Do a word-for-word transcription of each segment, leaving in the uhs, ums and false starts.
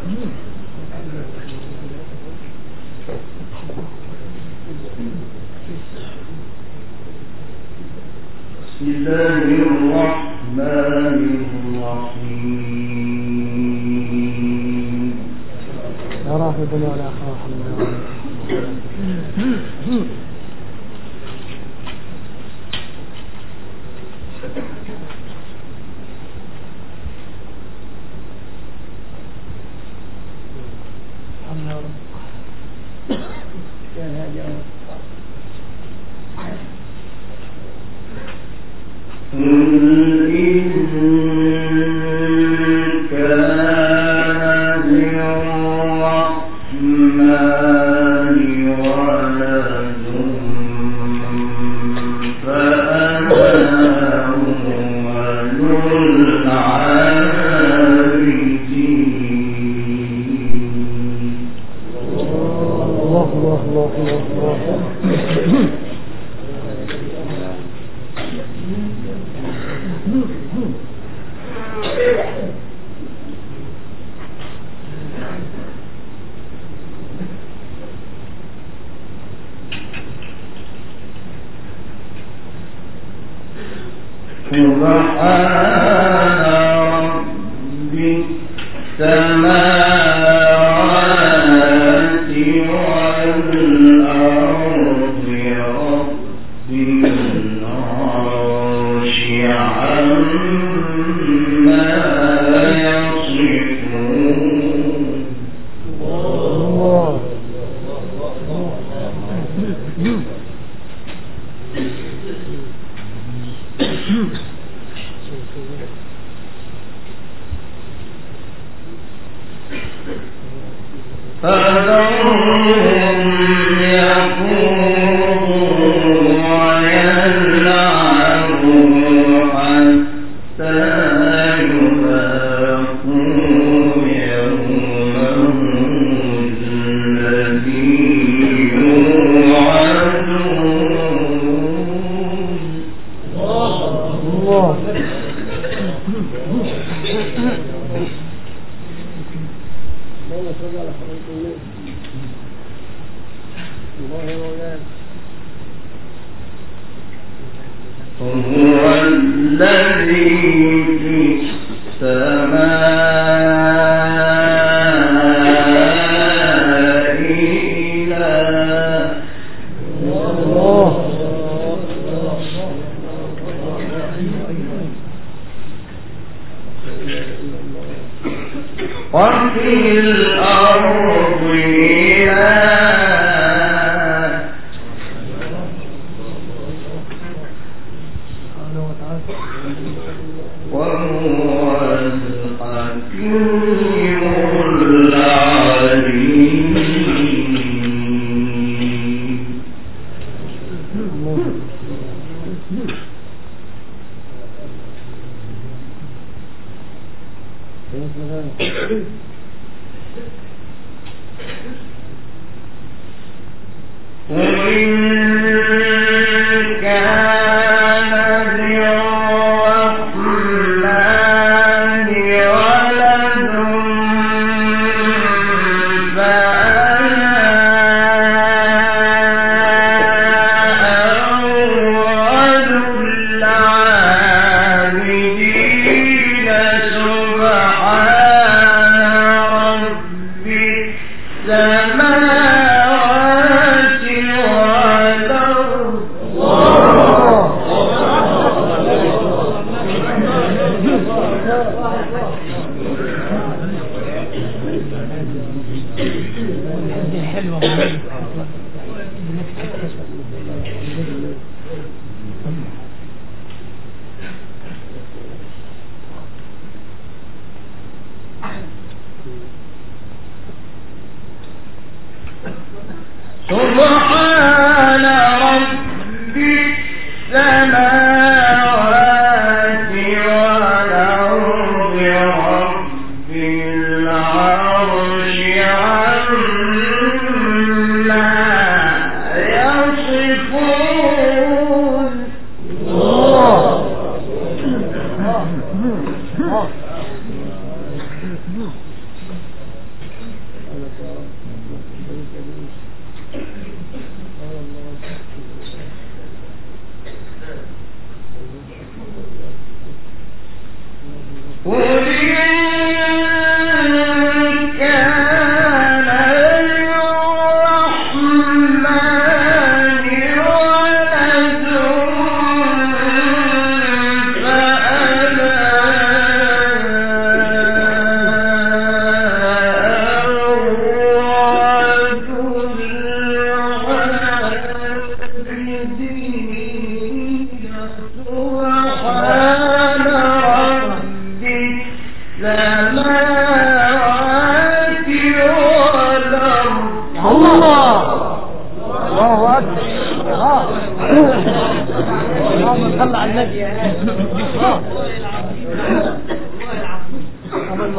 بسم الله الرحمن الرحيم. لا راحبنا ولا خافنا.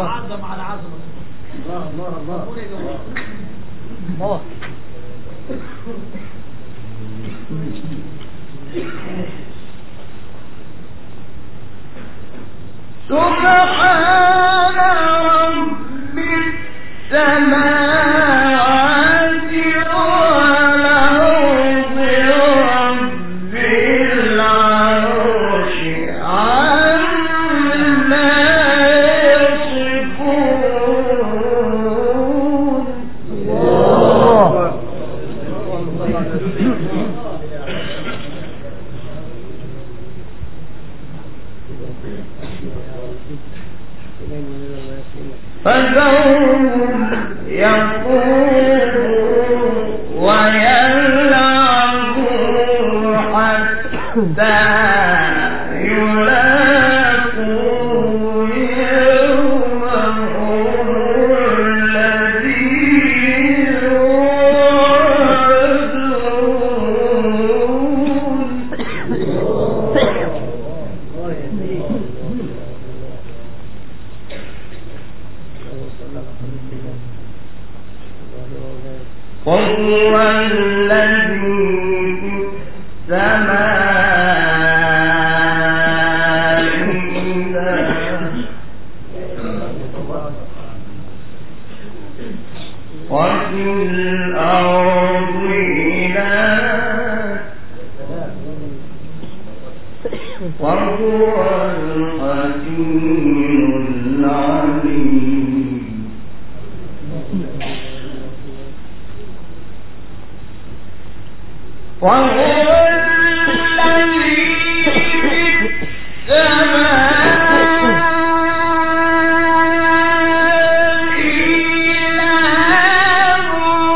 عظم على عظمة الله الله الله الله سبحان رب السماوات والأرض رب العرش عما يصفون. فذرهم يقولوا ويلعبوا حتى يلاقوا يومهم الذي وهو الذي في السماء إله وفي الأرض إله وهو الحكيم العليم. وهو الذي في السماء إله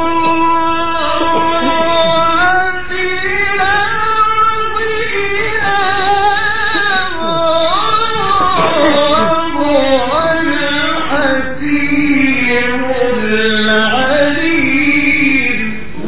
وفي الأرض إله وهو الحكيم العليم.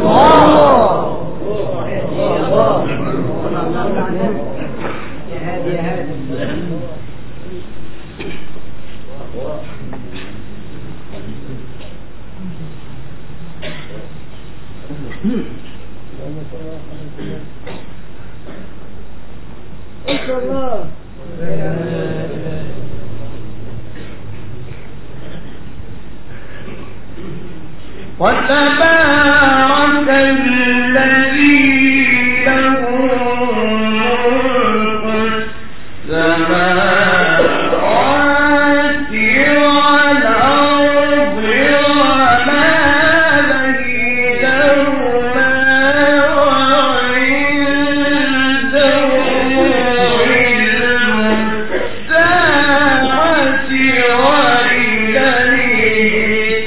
وتبارك الذي له ملك السماوات والأرض وما بينهما وعنده علم الساعة وإليه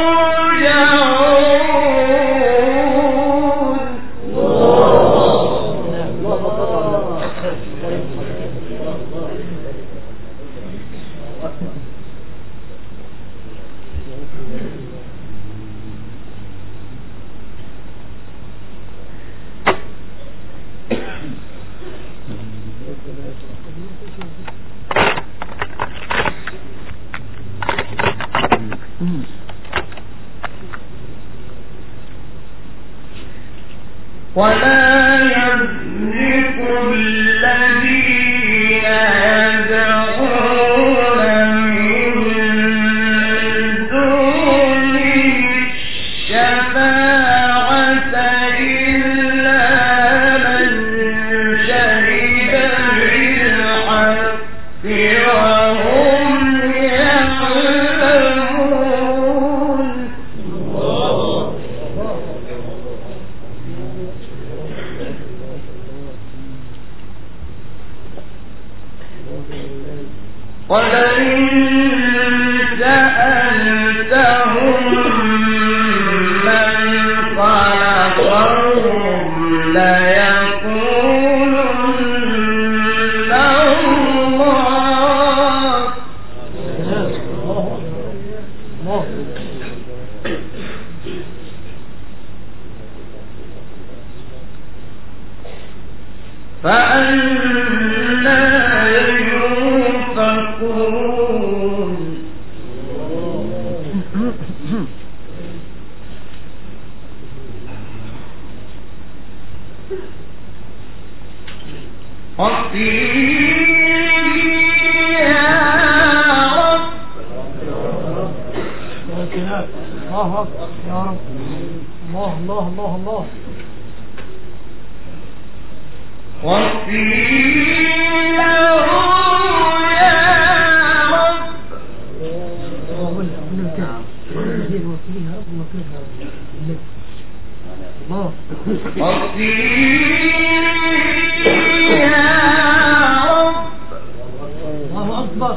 ولا يملك الذين يدعون من دونه الشفاعة إلا من شهد بالحق وهم يعلمون. ولئن سألتهم من خلقهم ليقولن الله. فأنا يؤفكون. الله يا رب. الله الله الله الله. وقيل له يا رب. الله. وقيل يا رب. الله أكبر.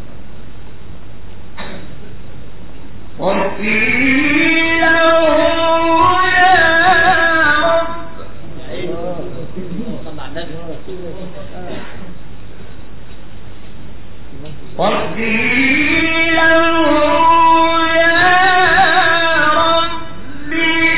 وقيل له يا رب. وقيل له يا رب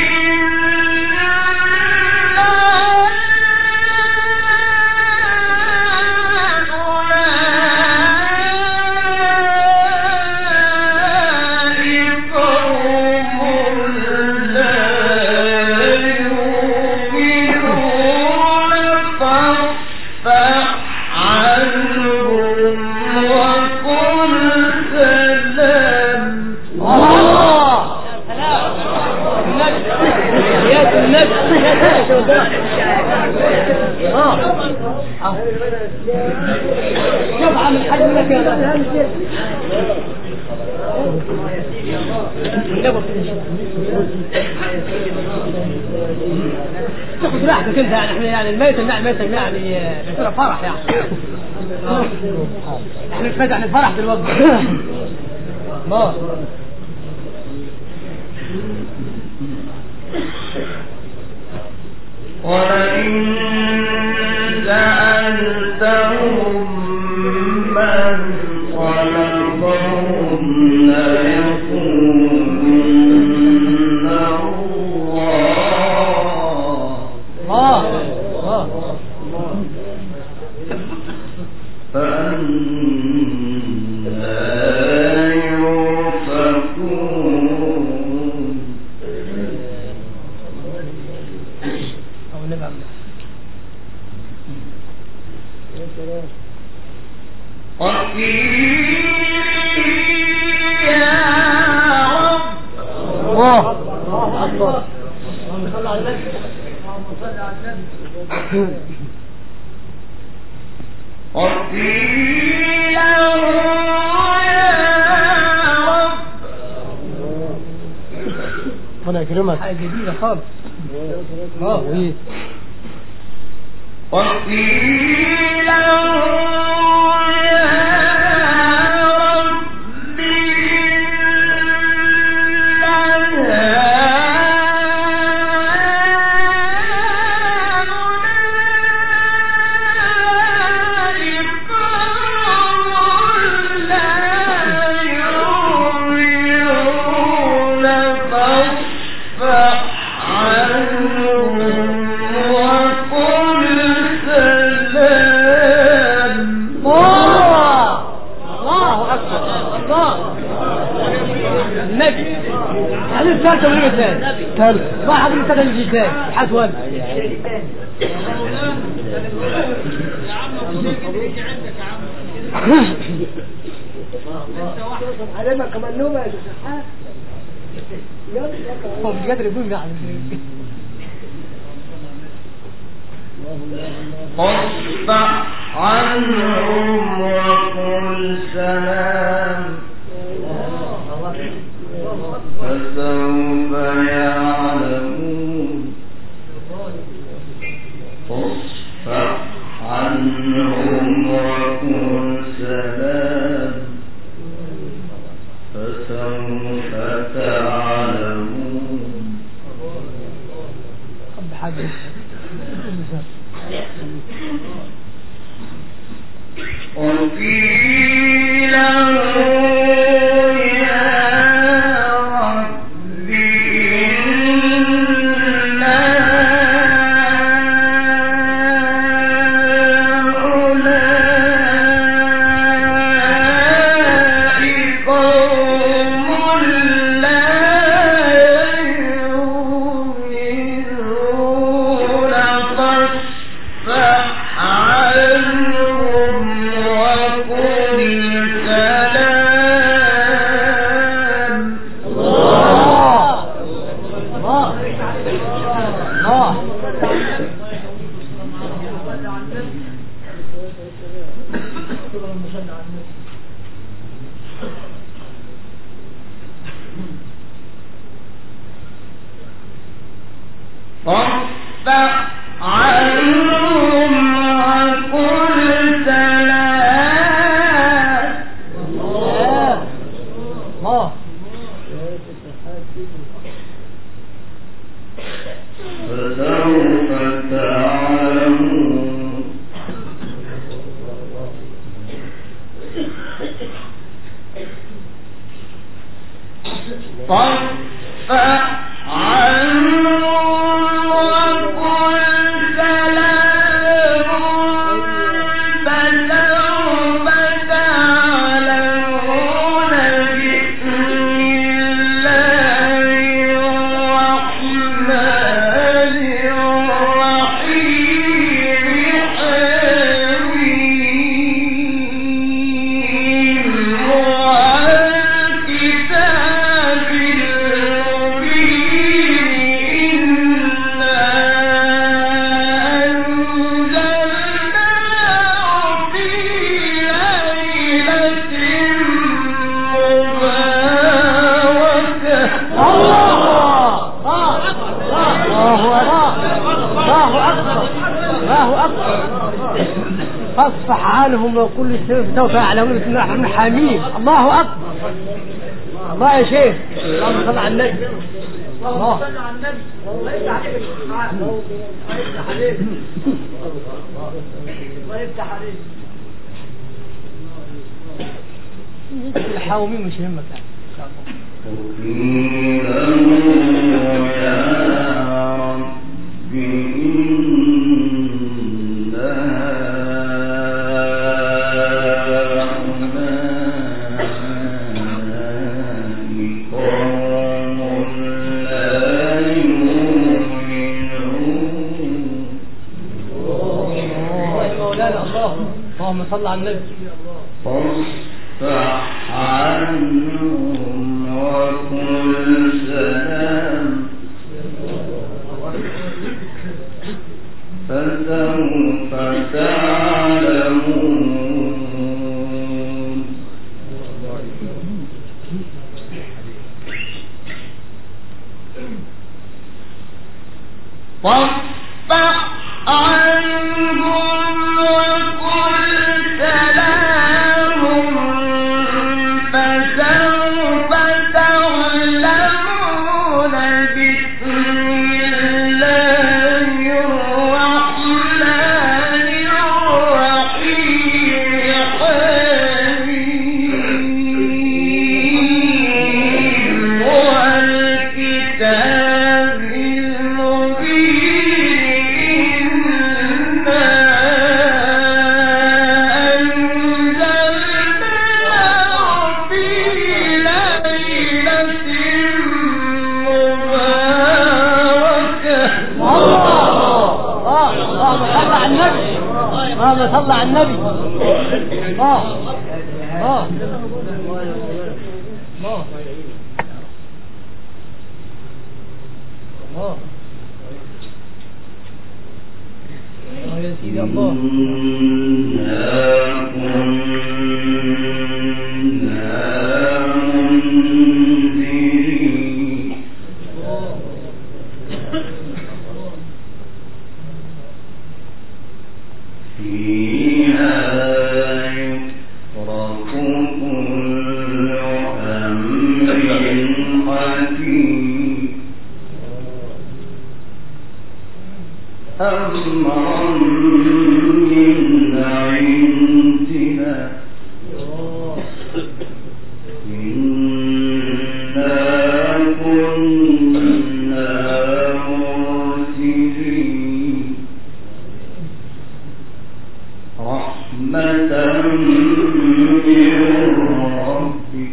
شوف عم الحاج لك يا تاخذ راحتك انت يعني احنا يعني الميت الميت يعني بصير فرح يعني احنا مش فاتح الفرح دلوقتي ما ولئن سألتهم من خلقهم ليقولن الله الله فأنى يؤفكون. أو نبعث وقيل يا رب. الله الله أكبر. اللهم صل على النبي. وقيل له يا رب. ربنا يكرمك. حاجة جديدة خالص. اه وي. وقيل له يا رب ثالث ولا ثالث؟ ثالث. واحد من ثلاثة يجي ثالث حسون. علينا كمان نوبة يا شيخ. هو مش قادر يقول يعني. فاصفح عنهم وقل سلام فسوف يعلمون. فاصفح عنهم وقل سلام فسوف تعلمون. وقيل قوم فسوف تعلمون فاصفح عنهم وقل سلام فسوف تعلمون بسم الله الرحمن الرحيم حميم والكتاب المبين إنا أنزلناه في ليلة مباركة. الله أكبر. فاصفح عنهم وكل سوف يعلمون بسم الله الرحمن الرحيم. الله أكبر. الله يا شيخ. اللهم صل على النبي. الله صل على النبي. الله يفتح عليك. الله يفتح عليك. الله يفتح عليك. الحاومين مش يهمك يعني. وقيل له يا رب إن هؤلاء قوم لا يؤمنون. اللهم صل على النبي. فاصفح عنهم وقل سلام فسوف تعلمون. فاصفح عنهم وقل سلام فسوف تعلمون بسم الله الرحمن الرحيم حميم والكتاب المبين إنا أنزلناه في ليلة مباركة. اللهم صل على النبي. اللهم صل على النبي. الله الله الله الله يا سيدي الله. إنا كنا منذرين فيها يفرق كل أمر حكيم أمرا من عندنا إنا كنا مرسلين رحمة من ربك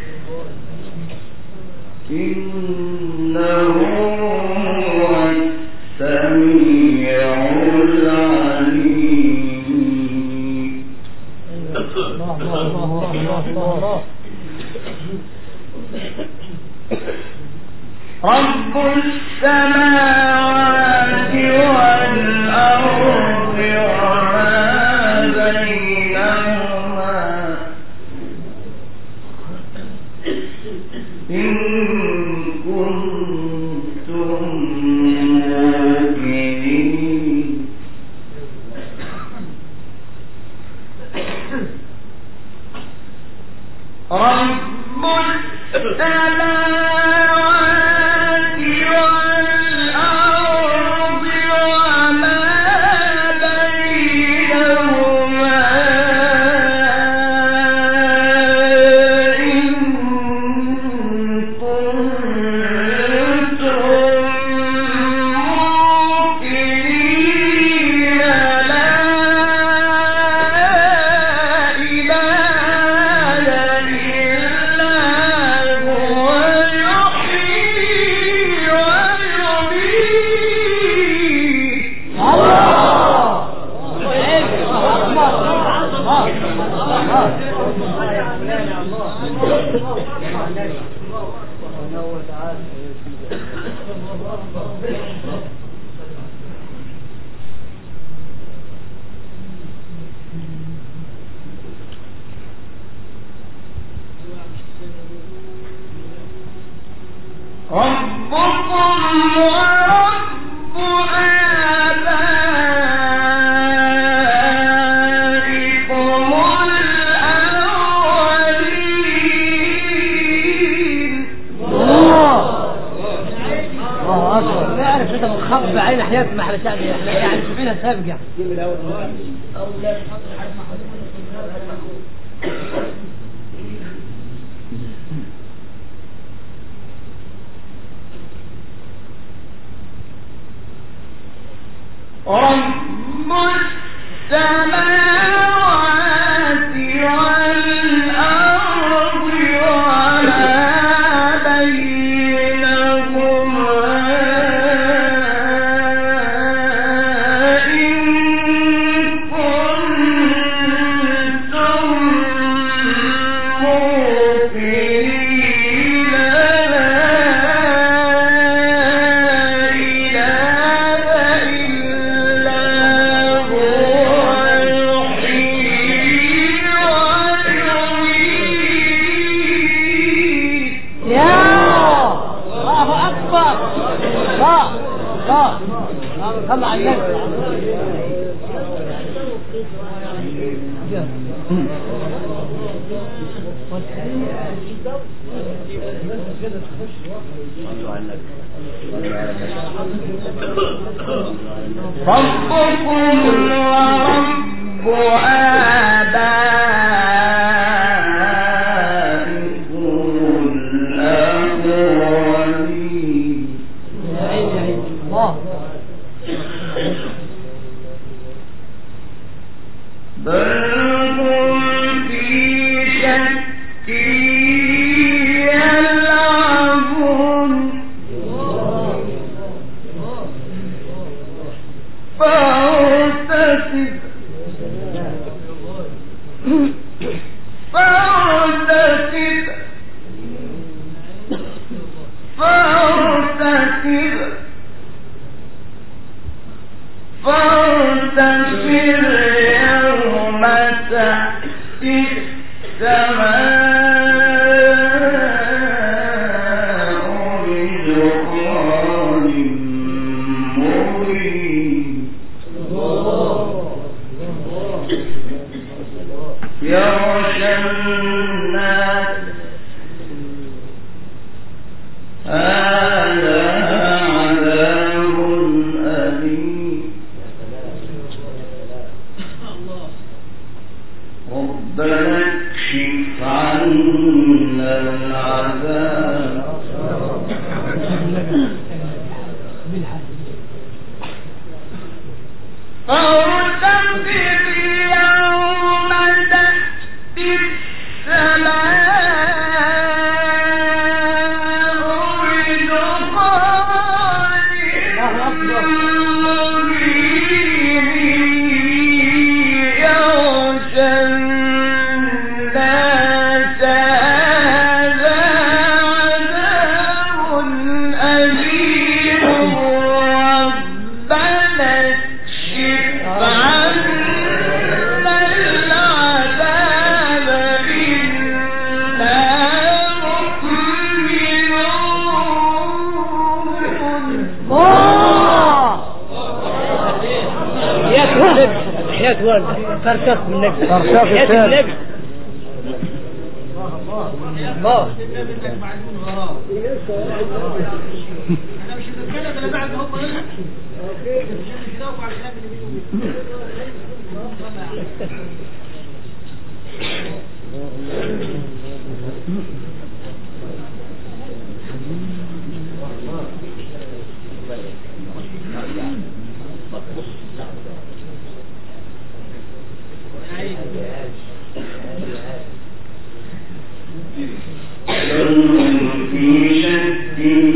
إنه هو السميع العليم. الله الله الله الله. رب السماوات والأرض وما بينهما إن كنتم موقنين. رب السماوات فرشاق بالنبي فرشاق بالنبي الله. منك معلوم غرام. انا مش بتكلم انا بعد هم هنا. اوكي مش هنوقع على الكلام اللي بيقولوا. في شك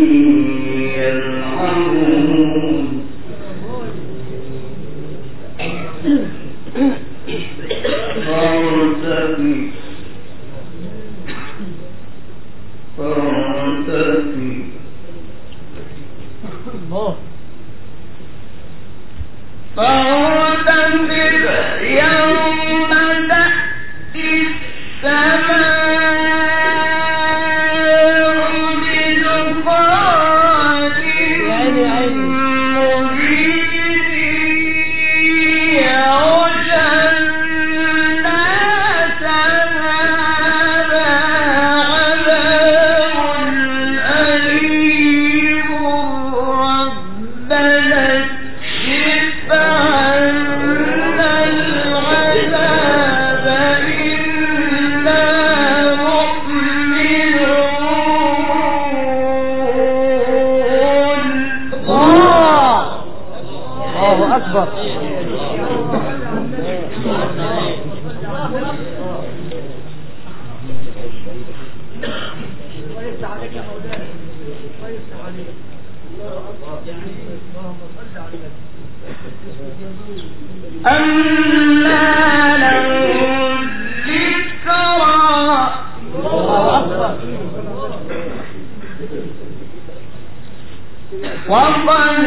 يلعبون فارتقي فارتقي الله. فارتقب يوم تأتي السماء أكبر. أما له الذكرى وقد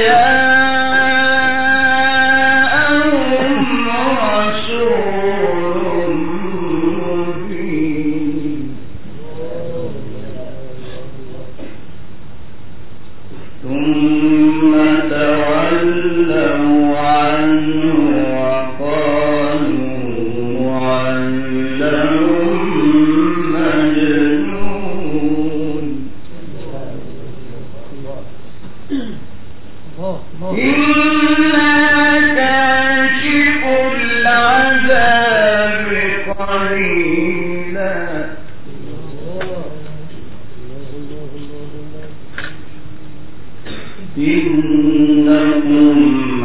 إنكم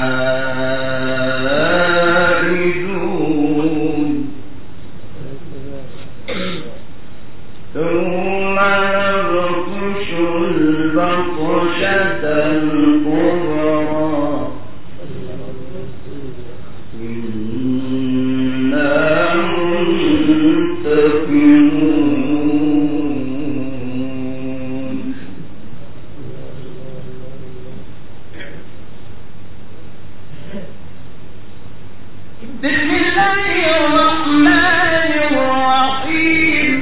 عائدون ثم نبطش البطشة الكبرى إنا منتقمون. بسم الله الرحمن الرحيم.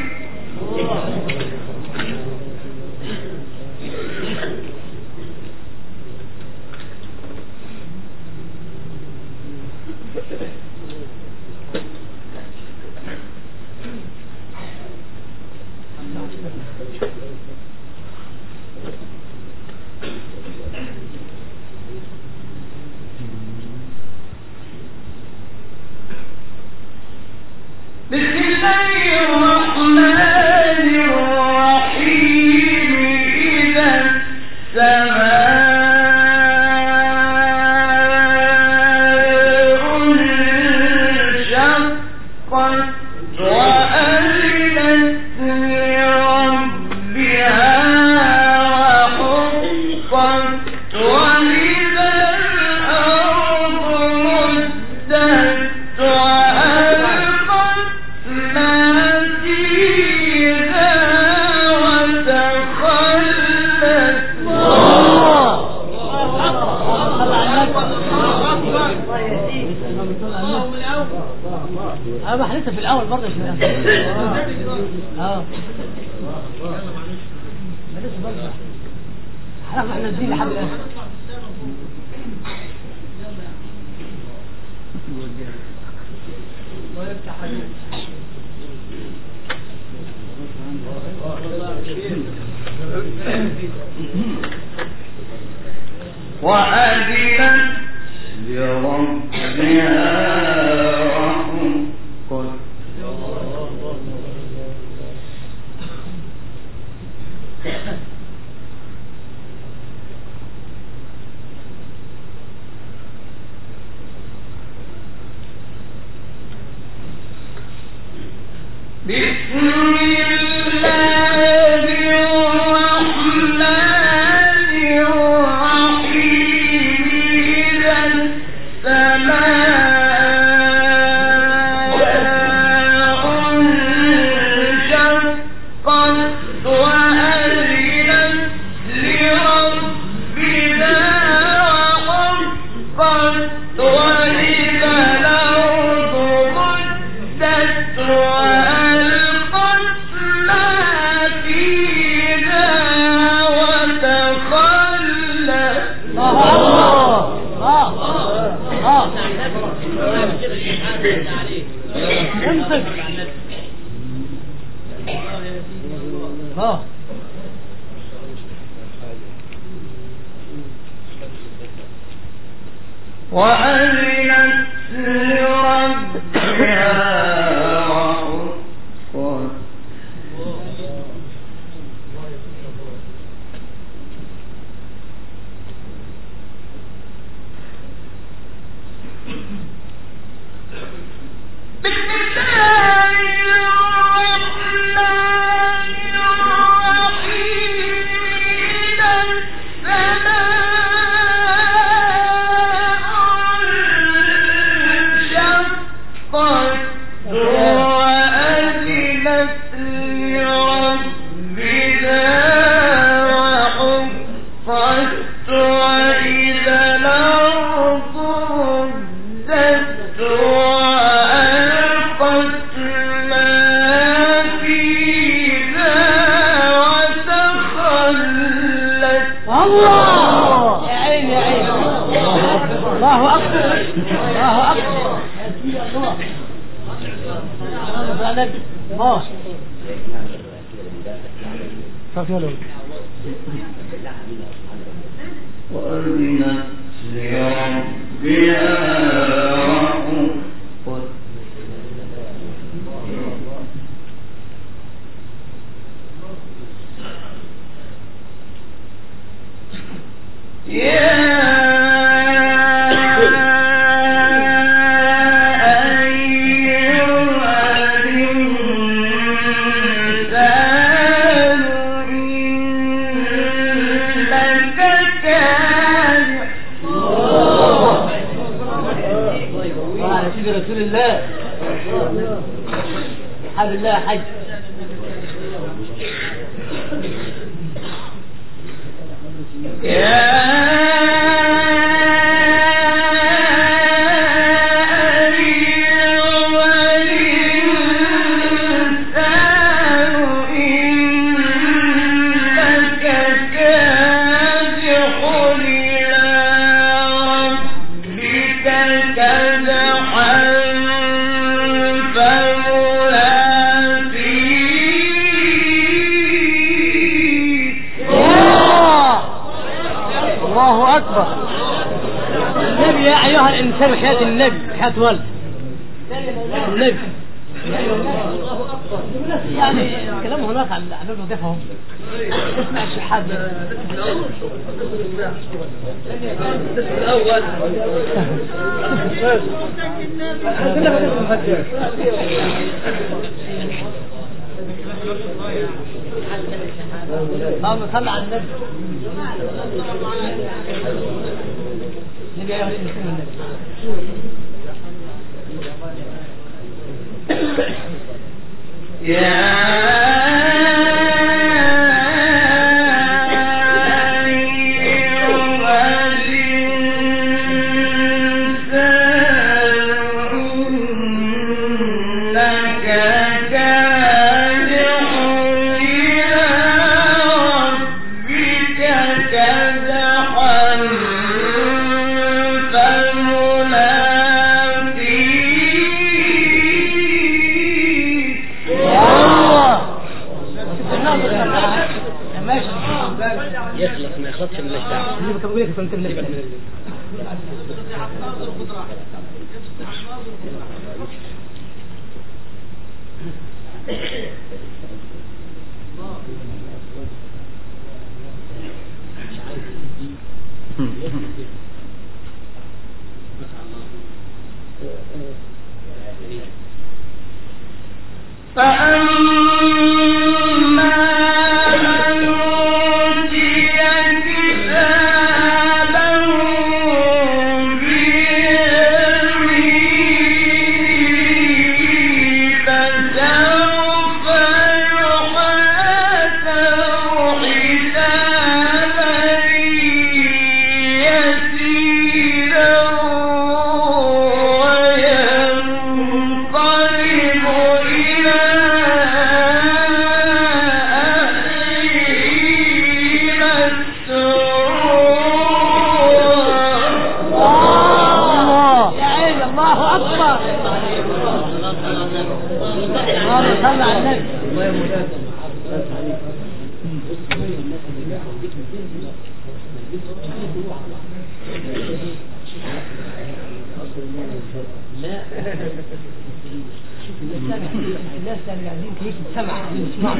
بسم الله الرحمن الرحيم. إذا السماء انشقت وأذنت لربها وحقت وإذا الأرض مدت وألقت ما فيها وتخلت. أنا بحلتها في الأول برضه في الأول. اه لسه برضه احنا احنا نزيد لحد الآخر. الله يفتح عليك. وأذنت لربها وحقت بسم الله الرحمن الرحيم إذا السماء انشقت وأذنت لربها وحقت وإذا الأرض مدت وألقت ما فيها وتخلت. امسك ها وأذنت لربها وحقت بسم الله الرحمن الرحيم إذا السماء انشقت وأذنت لربها وحقت وإذا الأرض مدت وألقت ما فيها وتخلت. الله يا عين يا عين. الله أكبر الله أكبر. الله الله وأذنت لربها وحقت يا رسول الله حال الله حج. يا الله أكبر. النبي يا أيها الإنسان حياة النبي حياة والد النبي يعني كلام هناك عن الأحباب وضيفهم. اسمع الشحات الأول اللهم صل على النبي. النبي يا أيها الإنسان يخلص ما يخلصش من الاشتاع اللي بقول لك فهمت من الاشتاع فأما من أوتي كتابه بيمينه فسوف يحاسب حسابا يسيرا وينقلب إلى الناس اللي قاعدين كيف تسمع يسمع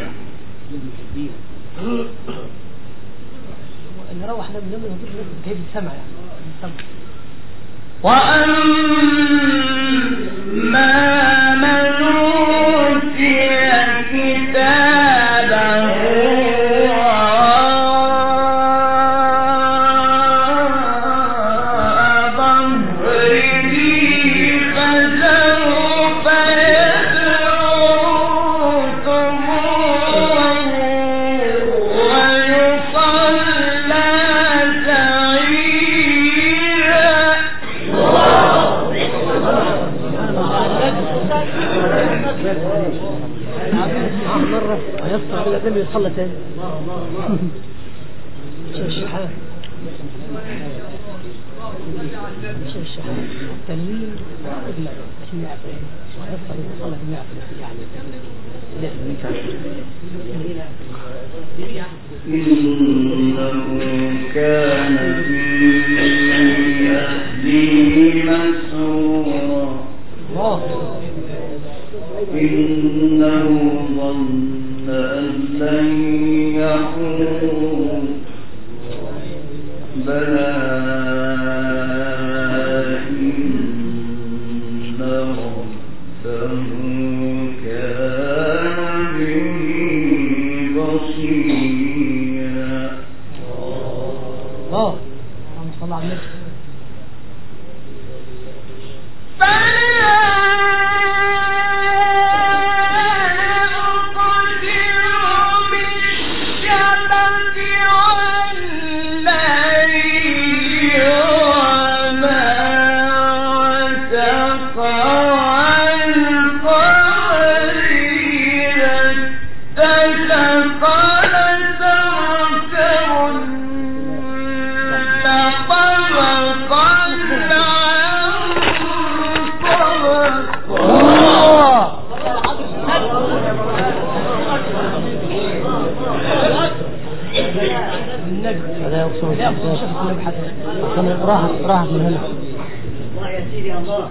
نروح احنا بنقول لهم كيف تسمع يعني وأما من أوتي كتابه مرة يصطع إلى ذنب يصلى تاني شو الشحات شو الشحات تنوين إبلغ شو يعطي يصطع يصلى كم يعطي يعني إنه كان في أهله مسرورا إنه ظن أن لن يحور بلى إن ربه كان به بصيرا. الله اللهم صل على النبي. راحت راحت من هنا الله يا سيدي الله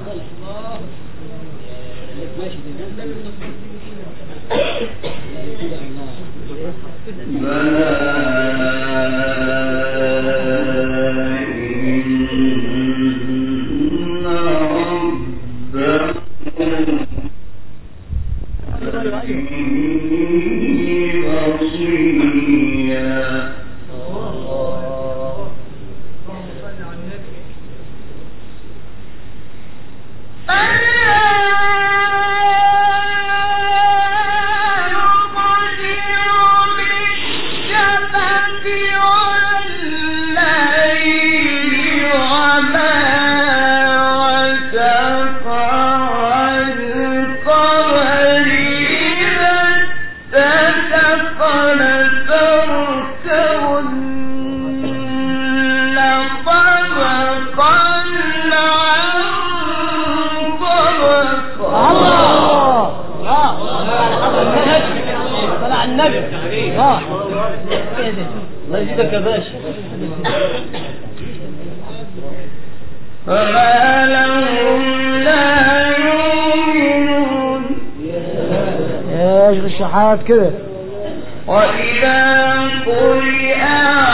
النبي. اه الله يزيدك يا باشا. فما لهم لا يؤمنون. يا شيخ الشحات كده. وإذا قرئ